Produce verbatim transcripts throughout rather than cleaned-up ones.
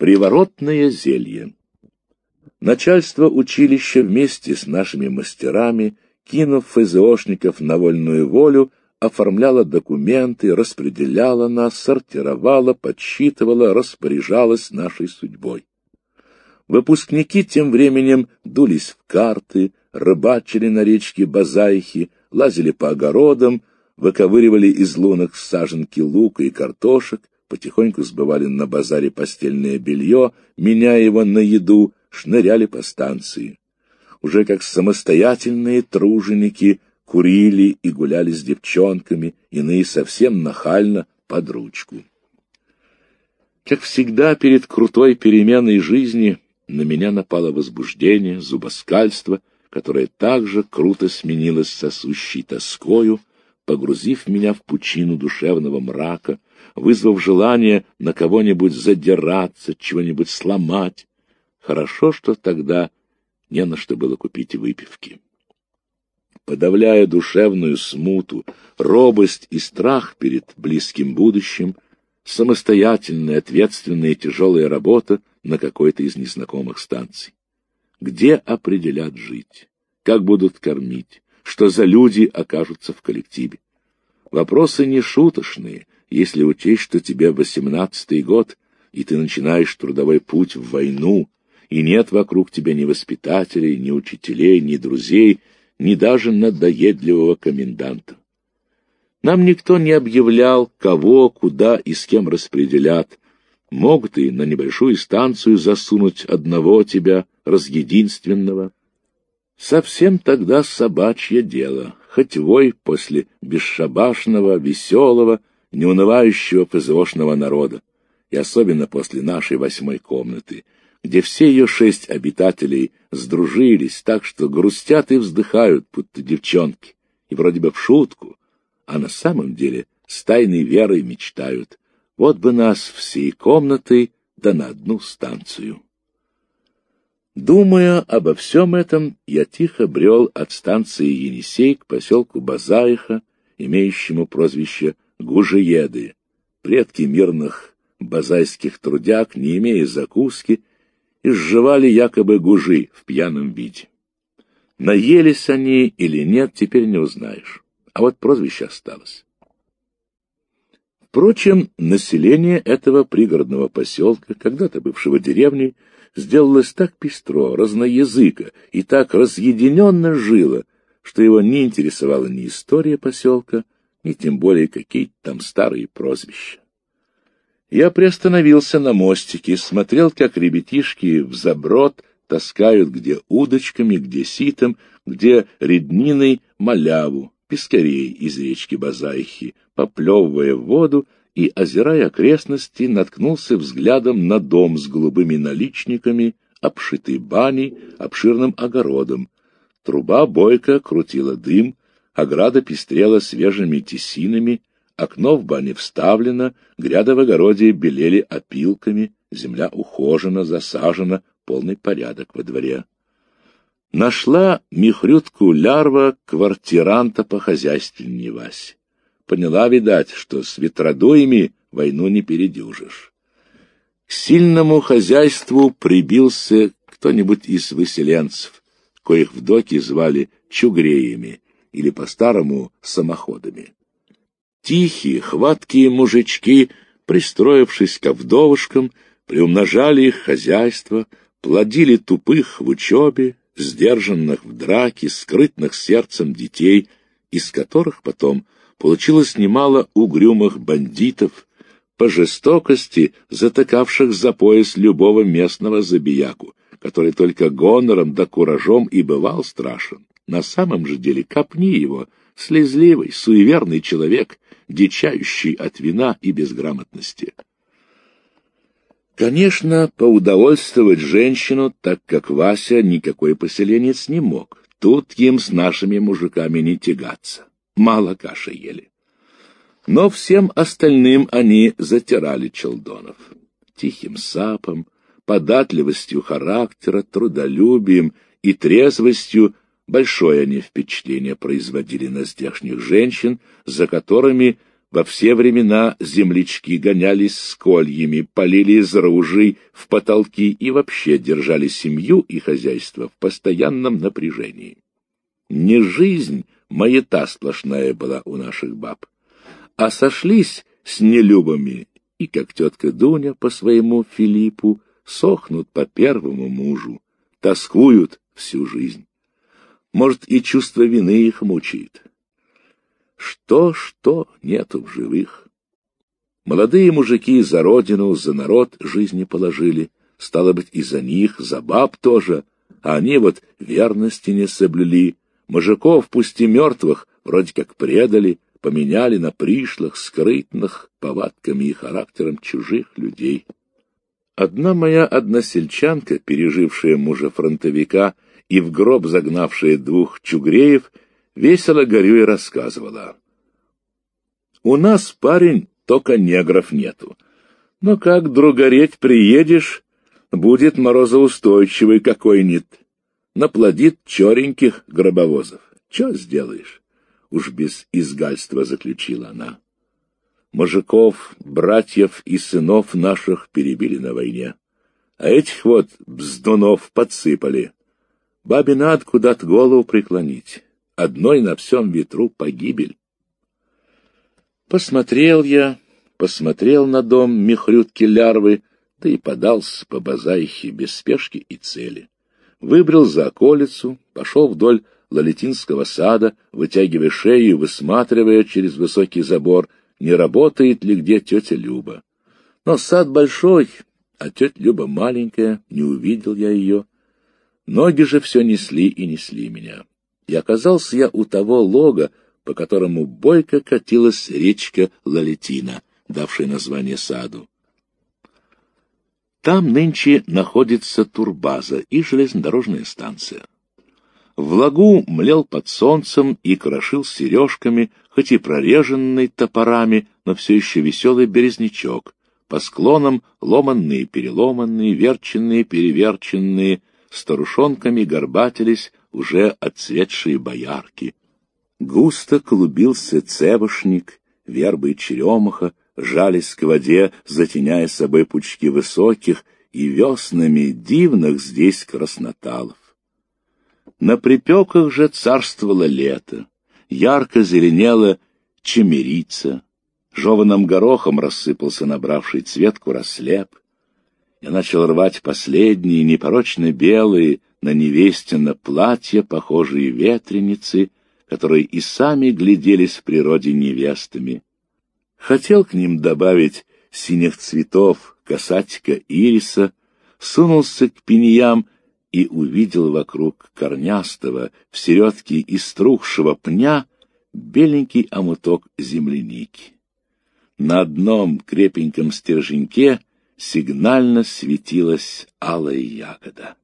Приворотное зелье. Начальство училища вместе с нашими мастерами, кинув ФЗОшников на вольную волю, оформляло документы, распределяло нас, сортировало, подсчитывало, распоряжалось нашей судьбой. Выпускники тем временем дулись в карты, рыбачили на речке Базайхи, лазили по огородам, выковыривали из лунок саженки лука и картошек, потихоньку сбывали на базаре постельное белье, меняя его на еду, шныряли по станции. Уже как самостоятельные труженики курили и гуляли с девчонками, иные совсем нахально под ручку. Как всегда перед крутой переменой жизни на меня напало возбуждение, зубоскальство, которое также круто сменилось сосущей тоскою, погрузив меня в пучину душевного мрака, вызвав желание на кого-нибудь задираться, чего-нибудь сломать. Хорошо, что тогда не на что было купить выпивки. Подавляя душевную смуту, робость и страх перед близким будущим, самостоятельная, ответственная и тяжелая работа на какой-то из незнакомых станций. Где определят жить? Как будут кормить? Что за люди окажутся в коллективе? Вопросы не шуточные, если учесть, что тебе восемнадцатый год, и ты начинаешь трудовой путь в войну, и нет вокруг тебя ни воспитателей, ни учителей, ни друзей, ни даже надоедливого коменданта. Нам никто не объявлял, кого, куда и с кем распределят. Могут и на небольшую станцию засунуть одного тебя, разъединственного. Совсем тогда собачье дело, хоть вой после бесшабашного, веселого, неунывающего ФЗОшного народа, и особенно после нашей восьмой комнаты, где все ее шесть обитателей сдружились так, что грустят и вздыхают, будто девчонки, и вроде бы в шутку, а на самом деле с тайной верой мечтают: вот бы нас всей комнатой да на одну станцию. Думая обо всем этом, я тихо брел от станции Енисей к поселку Базайха, имеющему прозвище Гужиеды. Предки мирных базайских трудяг, не имея закуски, изживали якобы гужи в пьяном виде. Наелись они или нет, теперь не узнаешь, а вот прозвище осталось. Впрочем, население этого пригородного поселка, когда-то бывшего деревней, сделалось так пестро, разноязыко и так разъединенно жило, что его не интересовала ни история поселка, ни тем более какие-то там старые прозвища. Я приостановился на мостике, смотрел, как ребятишки взаброд таскают где удочками, где ситом, где редниной маляву, пескарей из речки Базайхи, поплевывая в воду и, озирая окрестности, наткнулся взглядом на дом с голубыми наличниками, обшитый баней, обширным огородом. Труба бойко крутила дым, ограда пестрела свежими тесинами, окно в бане вставлено, гряды в огороде белели опилками, земля ухожена, засажена, полный порядок во дворе. Нашла михрютку лярва квартиранта похозяйственней Вась. Поняла, видать, что с ветродуями войну не передюжишь. К сильному хозяйству прибился кто-нибудь из выселенцев, коих в доке звали чугреями или по-старому самоходами. Тихие, хваткие мужички, пристроившись ко вдовушкам, приумножали их хозяйство, плодили тупых в учебе, сдержанных в драке, скрытных сердцем детей, из которых потом получилось немало угрюмых бандитов, по жестокости затыкавших за пояс любого местного забияку, который только гонором да куражом и бывал страшен. На самом же деле копни его, слезливый, суеверный человек, дичающий от вина и безграмотности. Конечно, поудовольствовать женщину, так как Вася никакой поселенец не мог. Тут им с нашими мужиками не тягаться. Мало каши ели. Но всем остальным они затирали челдонов. Тихим сапом, податливостью характера, трудолюбием и трезвостью большое они впечатление производили на здешних женщин, за которыми Во все времена землячки гонялись с кольями, полили из ружей в потолки и вообще держали семью и хозяйство в постоянном напряжении. Не жизнь, маята сплошная была у наших баб, а сошлись с нелюбами, и, как тетка Дуня по своему Филиппу, сохнут по первому мужу, тоскуют всю жизнь. Может, и чувство вины их мучает. Что-что нету в живых. Молодые мужики за родину, за народ жизни положили, стало быть, и за них, за баб тоже, а они вот верности не соблюли, мужиков, пусть и мертвых, вроде как предали, поменяли на пришлых, скрытных, повадками и характером чужих людей. Одна моя односельчанка, пережившая мужа-фронтовика и в гроб загнавшая двух чугреев, весело горюя рассказывала. «У нас, парень, только негров нету. Но как другореть приедешь, будет морозоустойчивый какой-нибудь. Наплодит череньких гробовозов. Че сделаешь?» Уж без изгальства заключила она. Мужиков, братьев и сынов наших перебили на войне, а этих вот бздунов подсыпали. Бабе надо куда-то голову преклонить. Одной на всем ветру погибель. Посмотрел я, посмотрел на дом михрютки-лярвы, да и подался по базаихе без спешки и цели. Выбрел за околицу, пошел вдоль Лалетинского сада, вытягивая шею и высматривая через высокий забор, не работает ли где тетя Люба. Но сад большой, а тетя Люба маленькая, не увидел я ее. Ноги же все несли и несли меня. И оказался я у того лога, по которому бойко катилась речка Лалетина, давшая название саду. Там нынче находится турбаза и железнодорожная станция. В лагу млел под солнцем и крошил сережками, хоть и прореженный топорами, но все еще веселый березнячок. По склонам ломанные-переломанные, верченные-переверченные, старушонками горбатились уже отцветшие боярки. Густо клубился цевошник, вербы и черемуха жались к воде, затеняя собой пучки высоких и веснами дивных здесь красноталов. На припеках же царствовало лето, ярко зеленела чемерица, жеваным горохом рассыпался набравший цвет курослеп. Я начал рвать последние, непорочно белые, на невестино платья, похожие ветреницы, которые и сами гляделись в природе невестами. Хотел к ним добавить синих цветов, касатика ириса, сунулся к пиньям и увидел вокруг корнястого, в середке иструхшего пня, беленький омуток земляники. На одном крепеньком стерженьке сигнально светилась алая ягода.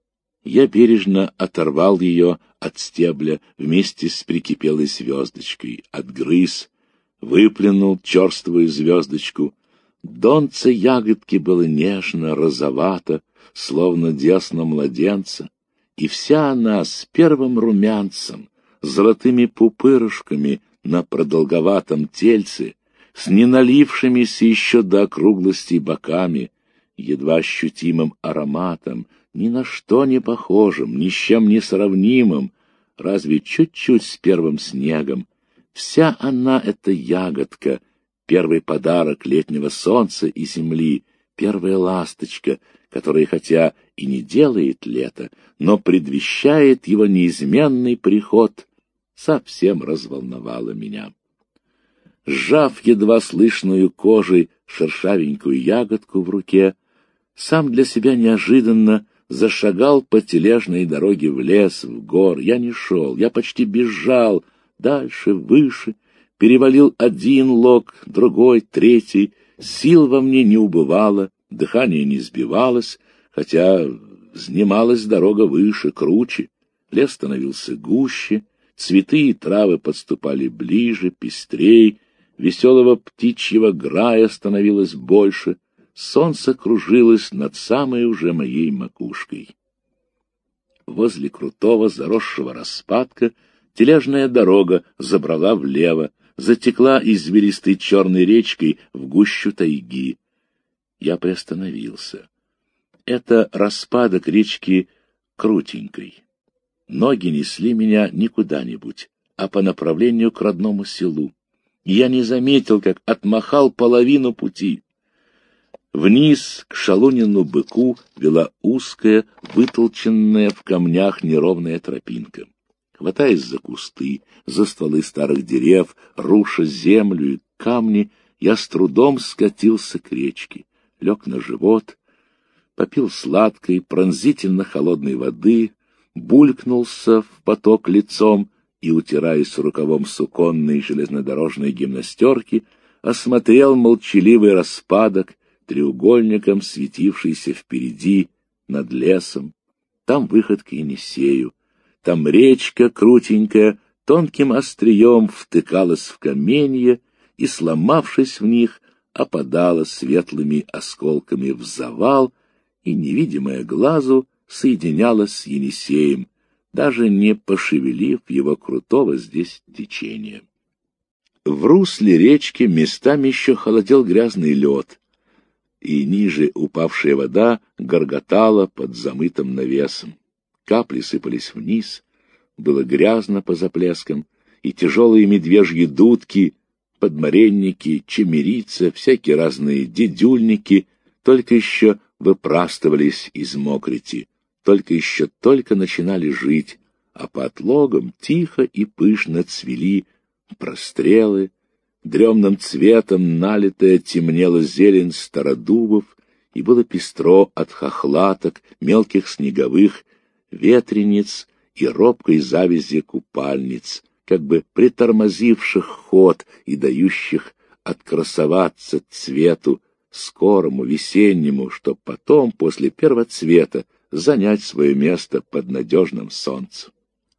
Я бережно оторвал ее от стебля вместе с прикипелой звездочкой, отгрыз, выплюнул черствую звездочку. Донце ягодки было нежно, розовато, словно десна младенца, и вся она с первым румянцем, золотыми пупырышками на продолговатом тельце, с неналившимися еще до округлости боками, едва ощутимым ароматом, ни на что не похожим, ни с чем не сравнимым, разве чуть-чуть с первым снегом. Вся она, эта ягодка, первый подарок летнего солнца и земли, первая ласточка, которая хотя и не делает лето, но предвещает его неизменный приход, совсем разволновала меня. Сжав едва слышную кожей шершавенькую ягодку в руке, сам для себя неожиданно зашагал по тележной дороге в лес, в гор. Я не шел, я почти бежал, дальше, выше, перевалил один лог, другой, третий. Сил во мне не убывало, дыхание не сбивалось, хотя вздымалась дорога выше, круче. Лес становился гуще, цветы и травы подступали ближе, пестрей, веселого птичьего грая становилось больше, солнце кружилось над самой уже моей макушкой. Возле крутого заросшего распадка тележная дорога забрала влево, затекла извилистой черной речкой в гущу тайги. Я приостановился. Это распадок речки Крутенькой. Ноги несли меня не куда-нибудь, а по направлению к родному селу. И я не заметил, как отмахал половину пути. Вниз к Шалунину быку вела узкая, вытолченная в камнях неровная тропинка. Хватаясь за кусты, за стволы старых дерев, руша землю и камни, я с трудом скатился к речке, лег на живот, попил сладкой, пронзительно холодной воды, булькнулся в поток лицом и, утираясь рукавом суконной железнодорожной гимнастерки, осмотрел молчаливый распадок, треугольником светившийся впереди, над лесом. Там выход к Енисею, там речка крутенькая тонким острием втыкалась в каменья и, сломавшись в них, опадала светлыми осколками в завал и, невидимая глазу, соединялась с Енисеем, даже не пошевелив его крутого здесь течения. В русле речки местами еще холодел грязный лед, и ниже упавшая вода горготала под замытым навесом. Капли сыпались вниз, было грязно по заплескам, и тяжелые медвежьи дудки, подмаренники, чемерицы, всякие разные дедюльники только еще выпрастывались из мокрити, только еще только начинали жить, а по отлогам тихо и пышно цвели прострелы, дремным цветом налитая темнела зелень стародубов, и было пестро от хохлаток, мелких снеговых ветрениц и робкой завязи купальниц, как бы притормозивших ход и дающих открасоваться цвету, скорому, весеннему, чтоб потом, после первоцвета, занять свое место под надежным солнцем.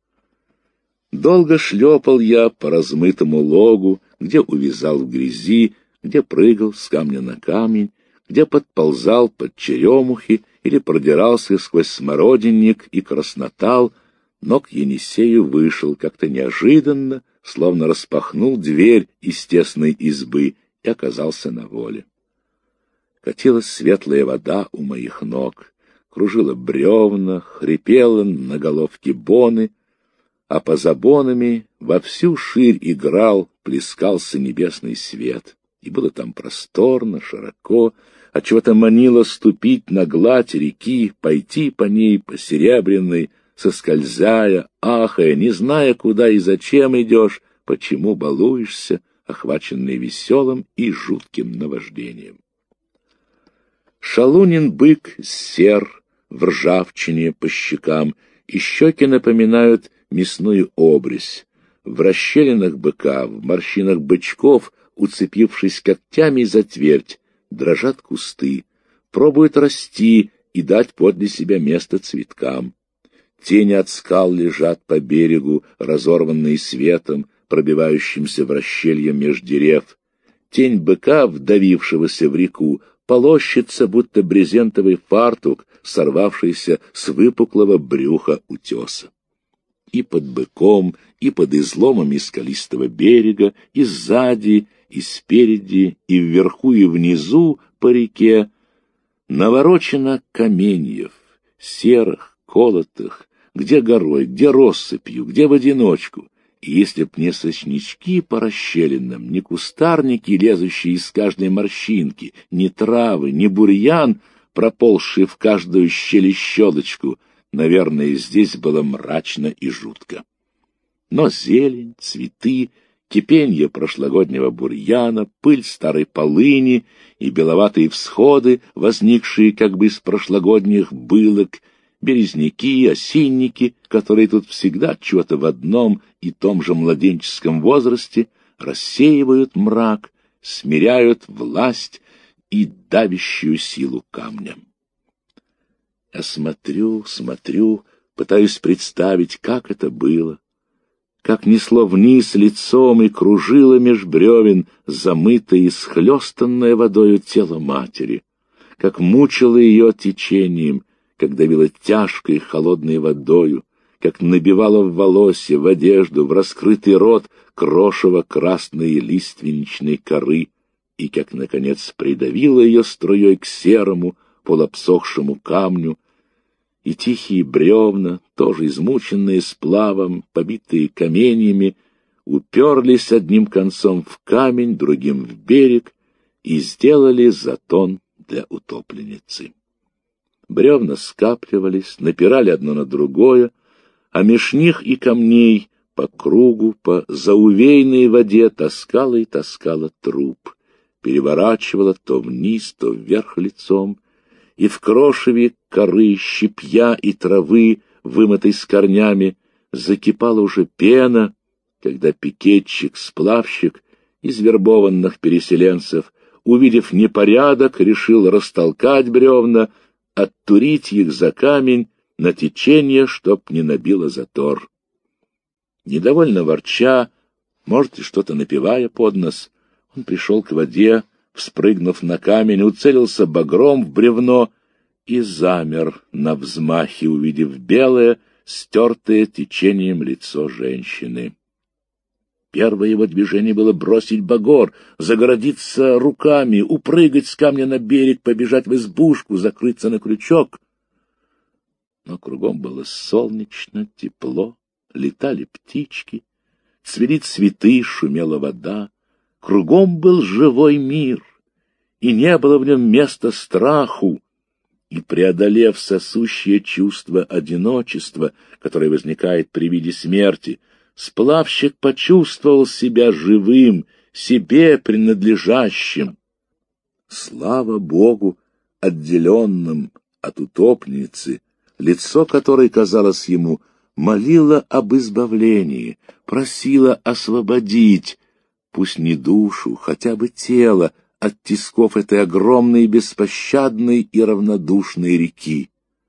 Долго шлепал я по размытому логу, где увязал в грязи, где прыгал с камня на камень, где подползал под черемухи или продирался сквозь смородинник и краснотал, но к Енисею вышел как-то неожиданно, словно распахнул дверь из тесной избы и оказался на воле. Катилась светлая вода у моих ног, кружила бревна, хрипела на головке боны, а по забонами во всю ширь играл, плескался небесный свет. И было там просторно, широко, отчего-то манило ступить на гладь реки, пойти по ней, по серебряной, соскользая, ахая, не зная, куда и зачем идешь, почему балуешься, охваченный веселым и жутким наваждением. Шалунин бык сер в ржавчине по щекам, и щеки напоминают мясную обрезь. В расщелинах быка, в морщинах бычков, уцепившись когтями за твердь, дрожат кусты, пробуют расти и дать подле себя место цветкам. Тени от скал лежат по берегу, разорванные светом, пробивающимся в расщелье меж дерев. Тень быка, вдавившегося в реку, полощется, будто брезентовый фартук, сорвавшийся с выпуклого брюха утеса. И под быком, и под изломами скалистого берега, и сзади, и спереди, и вверху, и внизу по реке наворочено каменьев, серых, колотых, где горой, где россыпью, где в одиночку. И если б не соснячки по расщелинам, не кустарники, лезущие из каждой морщинки, ни травы, ни бурьян, проползший в каждую щель и щелочку, наверное, здесь было мрачно и жутко. Но зелень, цветы, кипенье прошлогоднего бурьяна, пыль старой полыни и беловатые всходы, возникшие как бы из прошлогодних былок, березняки, осинники, которые тут всегда чего-то в одном и том же младенческом возрасте, рассеивают мрак, смиряют власть и давящую силу камня. Я смотрю, смотрю, пытаюсь представить, как это было, как несло вниз лицом и кружило меж бревен замытое и схлестанное водою тело матери, как мучило ее течением, как давило тяжкой холодной водою, как набивала в волосе, в одежду, в раскрытый рот крошево красной лиственничной коры, и как, наконец, придавила ее струей к серому, полуобсохшему камню, и тихие бревна, тоже измученные сплавом, побитые каменьями, уперлись одним концом в камень, другим в берег и сделали затон для утопленницы. Бревна скапливались, напирали одно на другое, а меж них и камней по кругу, по заувейной воде таскала и таскала труп, переворачивала то вниз, то вверх лицом, и в крошеве коры, щепья и травы, вымытой с корнями, закипала уже пена, когда пикетчик-сплавщик из вербованных переселенцев, увидев непорядок, решил растолкать бревна, оттурить их за камень на течение, чтоб не набило затор. Недовольно ворча, может, и что-то напевая под нос, он пришел к воде, вспрыгнув на камень, уцелился багром в бревно и замер на взмахе, увидев белое, стертое течением лицо женщины. Первое его движение было бросить багор, загородиться руками, упрыгать с камня на берег, побежать в избушку, закрыться на крючок. Но кругом было солнечно, тепло, летали птички, цвели цветы, шумела вода. Кругом был живой мир, и не было в нем места страху. И, преодолев сосущее чувство одиночества, которое возникает при виде смерти, сплавщик почувствовал себя живым, себе принадлежащим. Слава Богу, отделенным от утопницы, лицо которой, казалось ему, молило об избавлении, просило освободить, пусть не душу, хотя бы тело, от тисков этой огромной, беспощадной и равнодушной реки.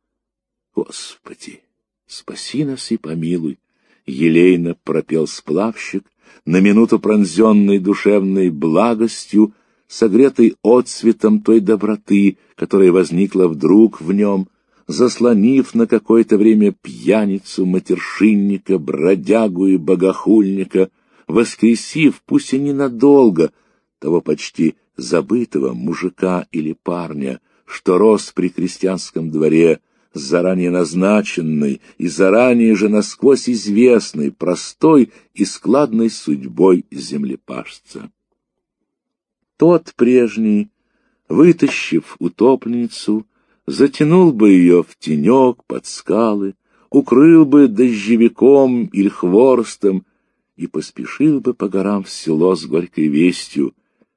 Господи, спаси нас и помилуй! Елейно пропел сплавщик, на минуту пронзенный душевной благостью, согретой отцветом той доброты, которая возникла вдруг в нем, заслонив на какое-то время пьяницу, матершинника, бродягу и богохульника, воскресив, пусть и ненадолго, того почти забытого мужика или парня, что рос при крестьянском дворе, с заранее назначенной и заранее же насквозь известной, простой и складной судьбой землепашца. Тот прежний, вытащив утопленницу, затянул бы ее в тенек под скалы, укрыл бы дождевиком или хворостом и поспешил бы по горам в село с горькой вестью.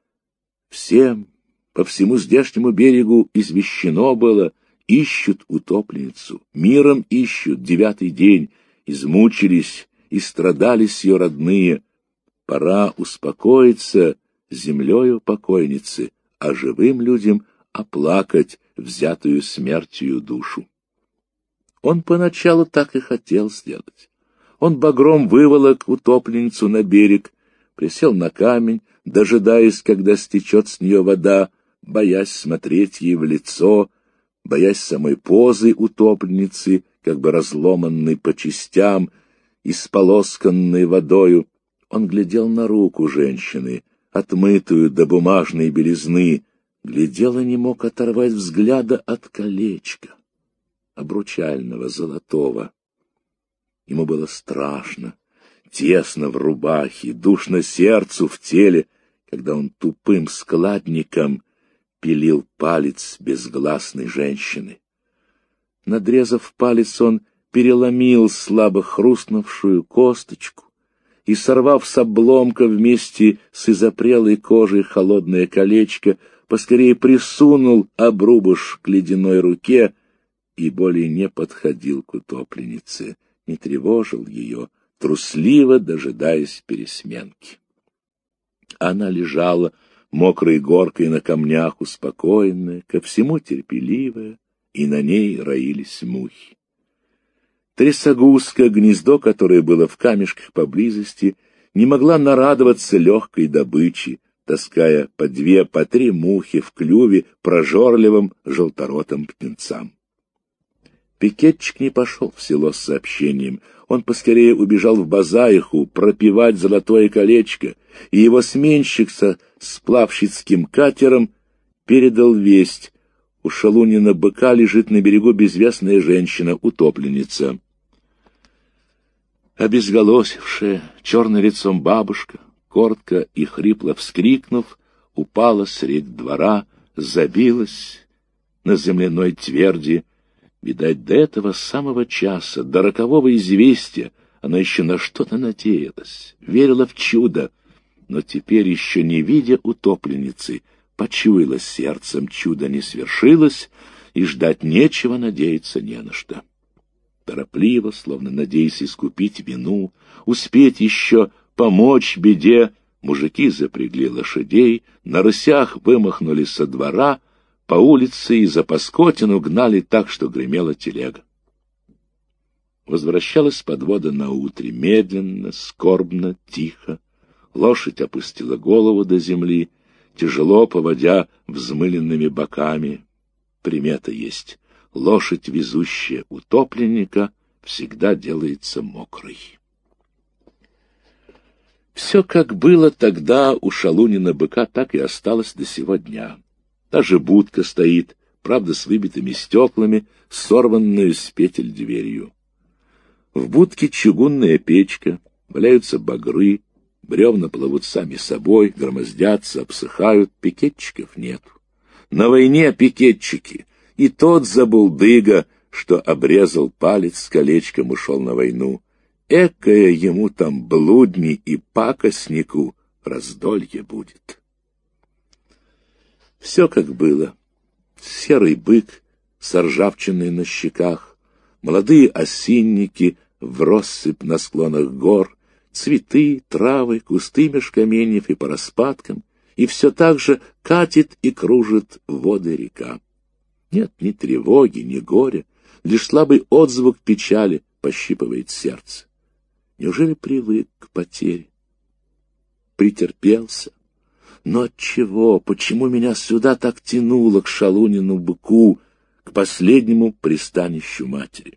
Всем, по всему здешнему берегу извещено было: ищут утопленницу, миром ищут, девятый день, измучились и страдались ее родные. Пора успокоиться землею покойницы, а живым людям оплакать взятую смертью душу. Он поначалу так и хотел сделать. Он багром выволок утопленницу на берег, присел на камень, дожидаясь, когда стечет с нее вода, боясь смотреть ей в лицо, боясь самой позы утопленницы, как бы разломанной по частям, исполосканной водою. Он глядел на руку женщины, отмытую до бумажной белизны, глядел и не мог оторвать взгляда от колечка, обручального, золотого. Ему было страшно, тесно в рубахе, душно сердцу в теле, когда он тупым складником пилил палец безгласной женщины. Надрезав палец, он переломил слабо хрустнувшую косточку и, сорвав с обломка вместе с изопрелой кожей холодное колечко, поскорее присунул обрубыш к ледяной руке и более не подходил к утопленнице, не тревожил ее, трусливо дожидаясь пересменки. Она лежала мокрой горкой на камнях, успокоенная, ко всему терпеливая, и на ней роились мухи. Трясогузка, гнездо которое было в камешках поблизости, не могла нарадоваться легкой добыче, таская по две, по три мухи в клюве прожорливым желторотым птенцам. Пикетчик не пошел в село с сообщением. Он поскорее убежал в Базаиху пропивать золотое колечко, и его сменщик со сплавщицким катером передал весть: у Шалунина быка лежит на берегу безвестная женщина, утопленница. Обезголосившая, черным лицом бабушка, коротко и хрипло вскрикнув, упала средь двора, забилась на земляной тверди. Видать, до этого самого часа, до рокового известия, она еще на что-то надеялась, верила в чудо, но теперь, еще не видя утопленницы, почуяла сердцем, чудо не свершилось, и ждать нечего, надеяться не на что. Торопливо, словно надеясь искупить вину, успеть еще помочь беде, мужики запрягли лошадей, на рысях вымахнули со двора, по улице и за Паскотину гнали так, что гремела телега. Возвращалась подвода наутре, медленно, скорбно, тихо. Лошадь опустила голову до земли, тяжело поводя взмыленными боками. Примета есть: лошадь, везущая утопленника, всегда делается мокрой. Все, как было тогда у Шалунина быка, так и осталось до сего дня. Даже будка стоит, правда, с выбитыми стеклами, сорванную с петель дверью. В будке чугунная печка, валяются багры, бревна плывут сами собой, громоздятся, обсыхают, пикетчиков нет. На войне пикетчики, и тот забулдыга, что обрезал палец с колечком, ушел на войну. Экая ему там блудни и пакостнику раздолье будет. Все как было. Серый бык с ржавчиной на щеках, молодые осинники в россыпь на склонах гор, цветы, травы, кусты меж каменьев и по распадкам, и все так же катит и кружит воды река. Нет ни тревоги, ни горя, лишь слабый отзвук печали пощипывает сердце. Неужели привык к потере? Претерпелся? Но отчего, почему меня сюда так тянуло к Шалунину быку, к последнему пристанищу матери?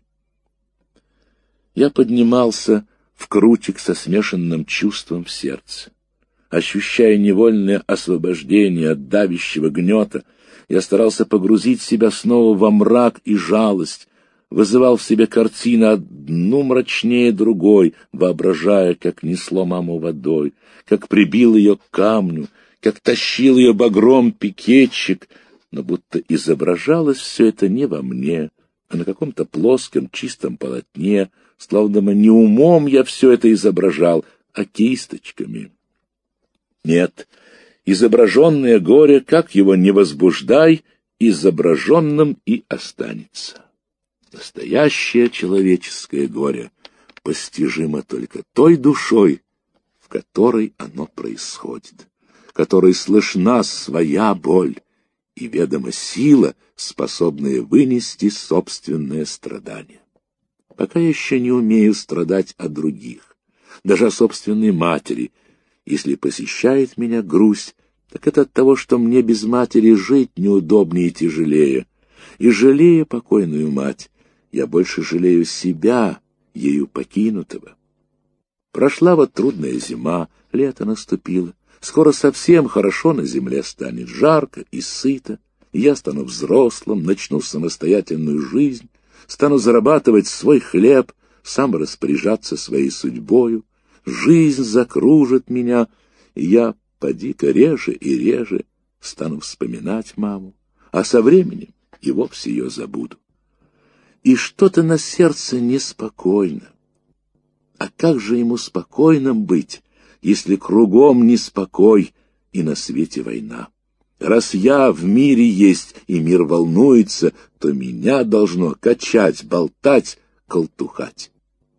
Я поднимался в крутик со смешанным чувством в сердце. Ощущая невольное освобождение от давящего гнета, я старался погрузить себя снова во мрак и жалость, вызывал в себе картины одну мрачнее другой, воображая, как несло маму водой, как прибил ее к камню, как тащил ее багром пикетчик, но будто изображалось все это не во мне, а на каком-то плоском чистом полотне, словно бы не умом я все это изображал, а кисточками. Нет, изображенное горе, как его не возбуждай, изображенным и останется. Настоящее человеческое горе постижимо только той душой, в которой оно происходит, которой слышна своя боль и ведома сила, способная вынести собственное страдание. Пока я еще не умею страдать о других, даже о собственной матери. Если посещает меня грусть, так это от того, что мне без матери жить неудобнее и тяжелее. И, жалея покойную мать, я больше жалею себя, ею покинутого. Прошла вот трудная зима, лето наступило. Скоро совсем хорошо на земле станет, жарко и сыто. Я стану взрослым, начну самостоятельную жизнь, стану зарабатывать свой хлеб, сам распоряжаться своей судьбою. Жизнь закружит меня, и я поди-ка реже и реже стану вспоминать маму, а со временем и вовсе ее забуду. И что-то на сердце неспокойно. А как же ему спокойным быть, если кругом неспокой и на свете война? Раз я в мире есть и мир волнуется, то меня должно качать, болтать, колтухать.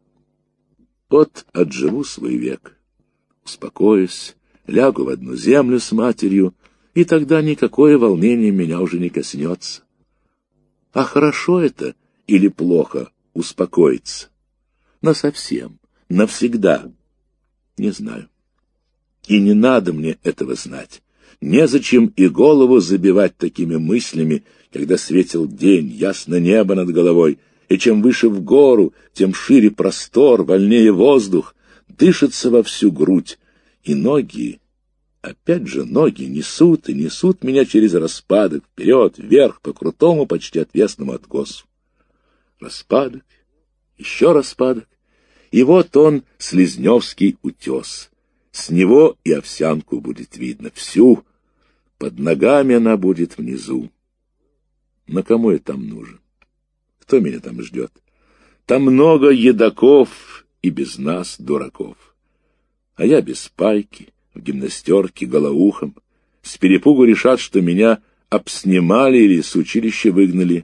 Вот отживу свой век, успокоюсь, лягу в одну землю с матерью, и тогда никакое волнение меня уже не коснется. А хорошо это или плохо успокоиться? Насовсем, навсегда? Не знаю. И не надо мне этого знать. Незачем и голову забивать такими мыслями, когда светил день, ясно небо над головой, и чем выше в гору, тем шире простор, вольнее воздух, дышится во всю грудь, и ноги, опять же ноги, несут и несут меня через распадок, вперед, вверх, по крутому, почти отвесному откосу. Распадок, еще распадок, и вот он, Слизневский утес. С него и Овсянку будет видно, всю, под ногами она будет внизу. На кому я там нужен? Кто меня там ждет? Там много едоков и без нас, дураков. А я без пайки, в гимнастерке, голоухом. С перепугу решат, что меня обснимали или с училища выгнали.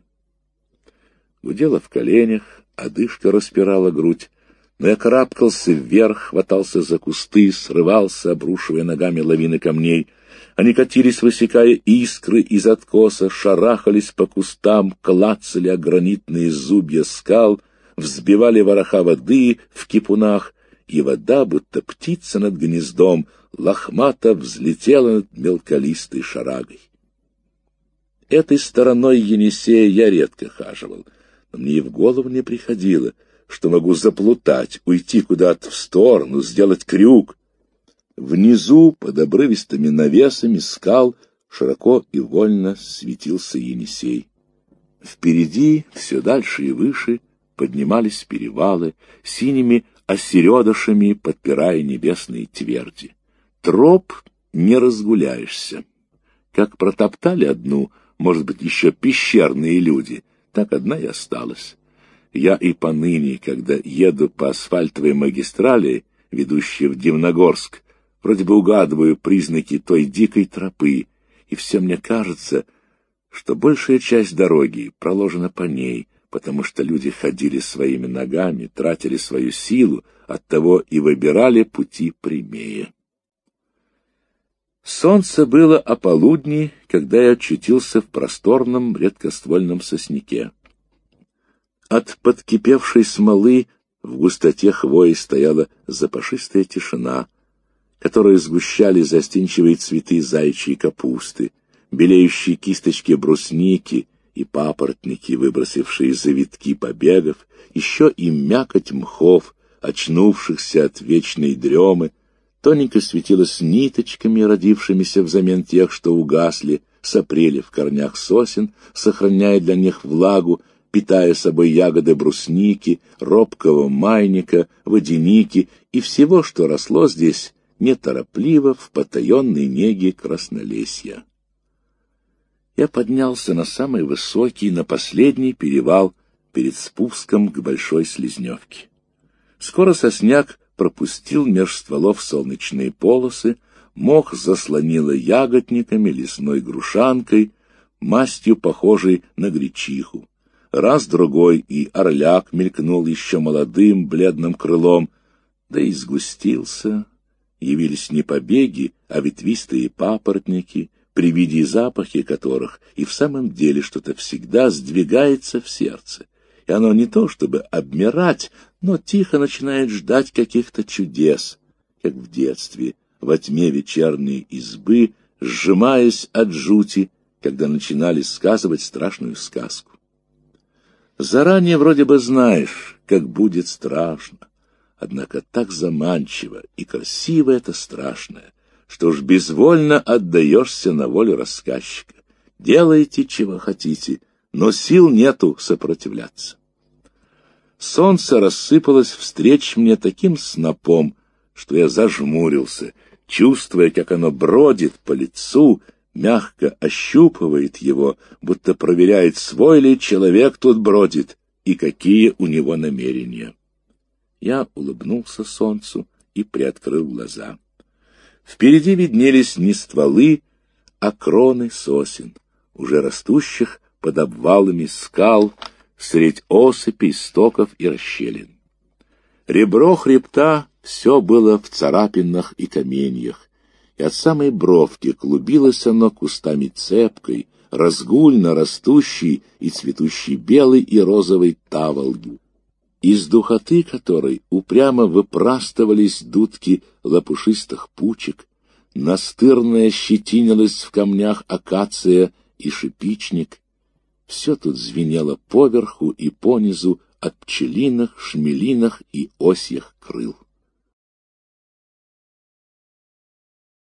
Гудела в коленях, одышка распирала грудь, но я карабкался вверх, хватался за кусты, срывался, обрушивая ногами лавины камней. Они катились, высекая искры из откоса, шарахались по кустам, клацали о гранитные зубья скал, взбивали вороха воды в кипунах, и вода, будто птица над гнездом, лохмато взлетела над мелколистой шарагой. Этой стороной Енисея я редко хаживал, но мне и в голову не приходило, что могу заплутать, уйти куда-то в сторону, сделать крюк. Внизу, под обрывистыми навесами скал, широко и вольно светился Енисей. Впереди, все дальше и выше, поднимались перевалы, синими осередышами подпирая небесные тверди. Троп не разгуляешься. Как протоптали одну, может быть, еще пещерные люди, так одна и осталась. Я и поныне, когда еду по асфальтовой магистрали, ведущей в Дивногорск, вроде бы угадываю признаки той дикой тропы, и все мне кажется, что большая часть дороги проложена по ней, потому что люди ходили своими ногами, тратили свою силу, оттого и выбирали пути прямее. Солнце было о полудни, когда я очутился в просторном редкоствольном сосняке. От подкипевшей смолы в густоте хвои стояла запашистая тишина, которую сгущали застенчивые цветы заячьей капусты, белеющие кисточки брусники и папоротники, выбросившие завитки побегов, еще и мякоть мхов, очнувшихся от вечной дремы, тоненько светилась ниточками, родившимися взамен тех, что угасли, сопрели в корнях сосен, сохраняя для них влагу, питая собой ягоды брусники, робкого майника, водяники и всего, что росло здесь неторопливо в потаенной неге краснолесья. Я поднялся на самый высокий, на последний перевал перед спуском к Большой Слизневке. Скоро сосняк пропустил меж стволов солнечные полосы, мох заслонило ягодниками, лесной грушанкой, мастью похожей на гречиху. Раз-другой и орляк мелькнул еще молодым бледным крылом, да и сгустился. Явились не побеги, а ветвистые папоротники, при виде и запахе которых и в самом деле что-то всегда сдвигается в сердце. И оно не то чтобы обмирать, но тихо начинает ждать каких-то чудес, как в детстве, во тьме вечерней избы, сжимаясь от жути, когда начинали сказывать страшную сказку. Заранее вроде бы знаешь, как будет страшно, однако так заманчиво и красиво это страшное, что уж безвольно отдаешься на волю рассказчика. Делайте, чего хотите, но сил нету сопротивляться. Солнце рассыпалось встреч мне таким снопом, что я зажмурился, чувствуя, как оно бродит по лицу, мягко ощупывает его, будто проверяет, свой ли человек тут бродит и какие у него намерения. Я улыбнулся солнцу и приоткрыл глаза. Впереди виднелись не стволы, а кроны сосен, уже растущих под обвалами скал, средь осыпей, стоков и расщелин. Ребро хребта все было в царапинах и каменьях, и от самой бровки клубилось оно кустами цепкой, разгульно растущей и цветущей белой и розовой таволги, из духоты которой упрямо выпрастывались дудки лопушистых пучек, настырная щетинилась в камнях акация и шипичник, все тут звенело поверху и понизу от пчелиных, шмелиных и осьих крыл.